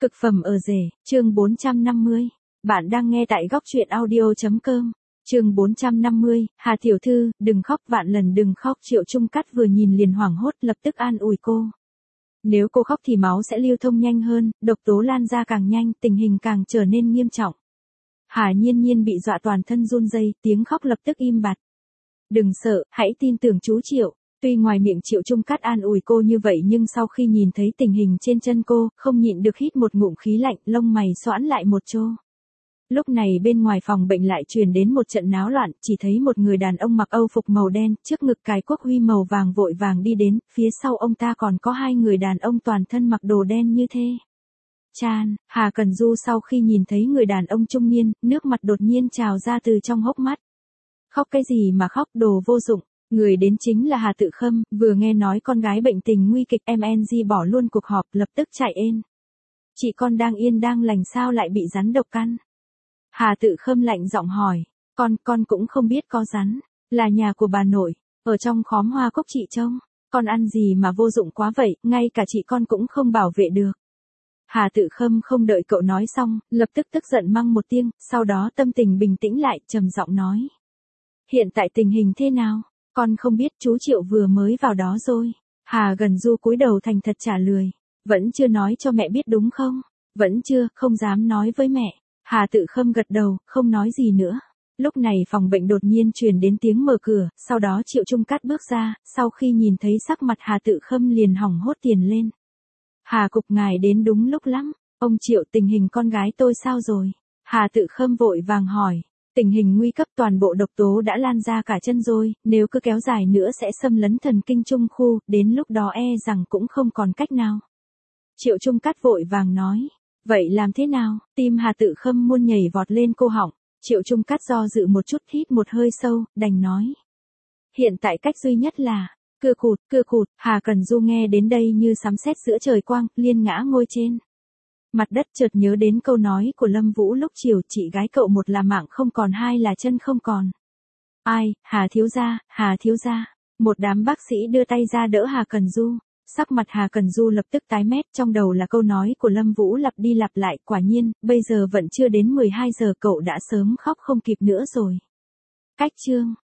Cực phẩm ở rể, chương 450. Bạn đang nghe tại góc truyện audio.com. Chương 450, Hà tiểu thư, đừng khóc, vạn lần đừng khóc. Triệu Trung Cát vừa nhìn liền hoảng hốt, lập tức an ủi cô. Nếu cô khóc thì máu sẽ lưu thông nhanh hơn, độc tố lan ra càng nhanh, tình hình càng trở nên nghiêm trọng. Hà Nhiên Nhiên bị dọa toàn thân run rẩy, tiếng khóc lập tức im bặt. Đừng sợ, hãy tin tưởng chú Triệu. Tuy ngoài miệng Triệu Trung Cát an ủi cô như vậy nhưng sau khi nhìn thấy tình hình trên chân cô, không nhịn được hít một ngụm khí lạnh, lông mày xoãn lại một chỗ. Lúc này bên ngoài phòng bệnh lại truyền đến một trận náo loạn, chỉ thấy một người đàn ông mặc âu phục màu đen, trước ngực cài quốc huy màu vàng vội vàng đi đến, phía sau ông ta còn có hai người đàn ông toàn thân mặc đồ đen như thế. Chan, Hà Cần Du sau khi nhìn thấy người đàn ông trung niên, nước mặt đột nhiên trào ra từ trong hốc mắt. Khóc cái gì mà khóc, đồ vô dụng. Người đến chính là Hà Tự Khâm, vừa nghe nói con gái bệnh tình nguy kịch, MNG bỏ luôn cuộc họp, lập tức chạy ên. Chị con đang yên đang lành sao lại bị rắn độc căn? Hà Tự Khâm lạnh giọng hỏi, con cũng không biết có rắn, là nhà của bà nội, ở trong khóm hoa cúc chị trông, con ăn gì mà vô dụng quá vậy, ngay cả chị con cũng không bảo vệ được. Hà Tự Khâm không đợi cậu nói xong, lập tức tức giận mắng một tiếng, sau đó tâm tình bình tĩnh lại, trầm giọng nói. Hiện tại tình hình thế nào? Con không biết, chú Triệu vừa mới vào đó rồi. Hà Gần Du cúi đầu thành thật trả lời. Vẫn chưa nói cho mẹ biết đúng không? Vẫn chưa, không dám nói với mẹ. Hà Tự Khâm gật đầu, không nói gì nữa. Lúc này phòng bệnh đột nhiên truyền đến tiếng mở cửa, sau đó Triệu Trung Cát bước ra, sau khi nhìn thấy sắc mặt Hà Tự Khâm liền hỏng hốt tiền lên. Hà cục ngài đến đúng lúc lắm. Ông Triệu, tình hình con gái tôi sao rồi? Hà Tự Khâm vội vàng hỏi. Tình hình nguy cấp, toàn bộ độc tố đã lan ra cả chân rồi, nếu cứ kéo dài nữa sẽ xâm lấn thần kinh trung khu, đến lúc đó e rằng cũng không còn cách nào. Triệu Trung Cát vội vàng nói, vậy làm thế nào? Tim Hà Tự Khâm muốn nhảy vọt lên cổ họng, Triệu Trung Cát do dự một chút, hít một hơi sâu, đành nói. Hiện tại cách duy nhất là, cưa cụt, Hà Cần Du nghe đến đây như sấm sét giữa trời quang, liên ngã ngồi trên mặt đất, chợt nhớ đến câu nói của Lâm Vũ lúc chiều, chị gái cậu một là mạng không còn, hai là chân không còn. Ai, Hà thiếu gia. Một đám bác sĩ đưa tay ra đỡ Hà Cần Du. Sắc mặt Hà Cần Du lập tức tái mét, trong đầu là câu nói của Lâm Vũ lặp đi lặp lại, quả nhiên, bây giờ vẫn chưa đến 12 giờ cậu đã sớm khóc không kịp nữa rồi. Cách chương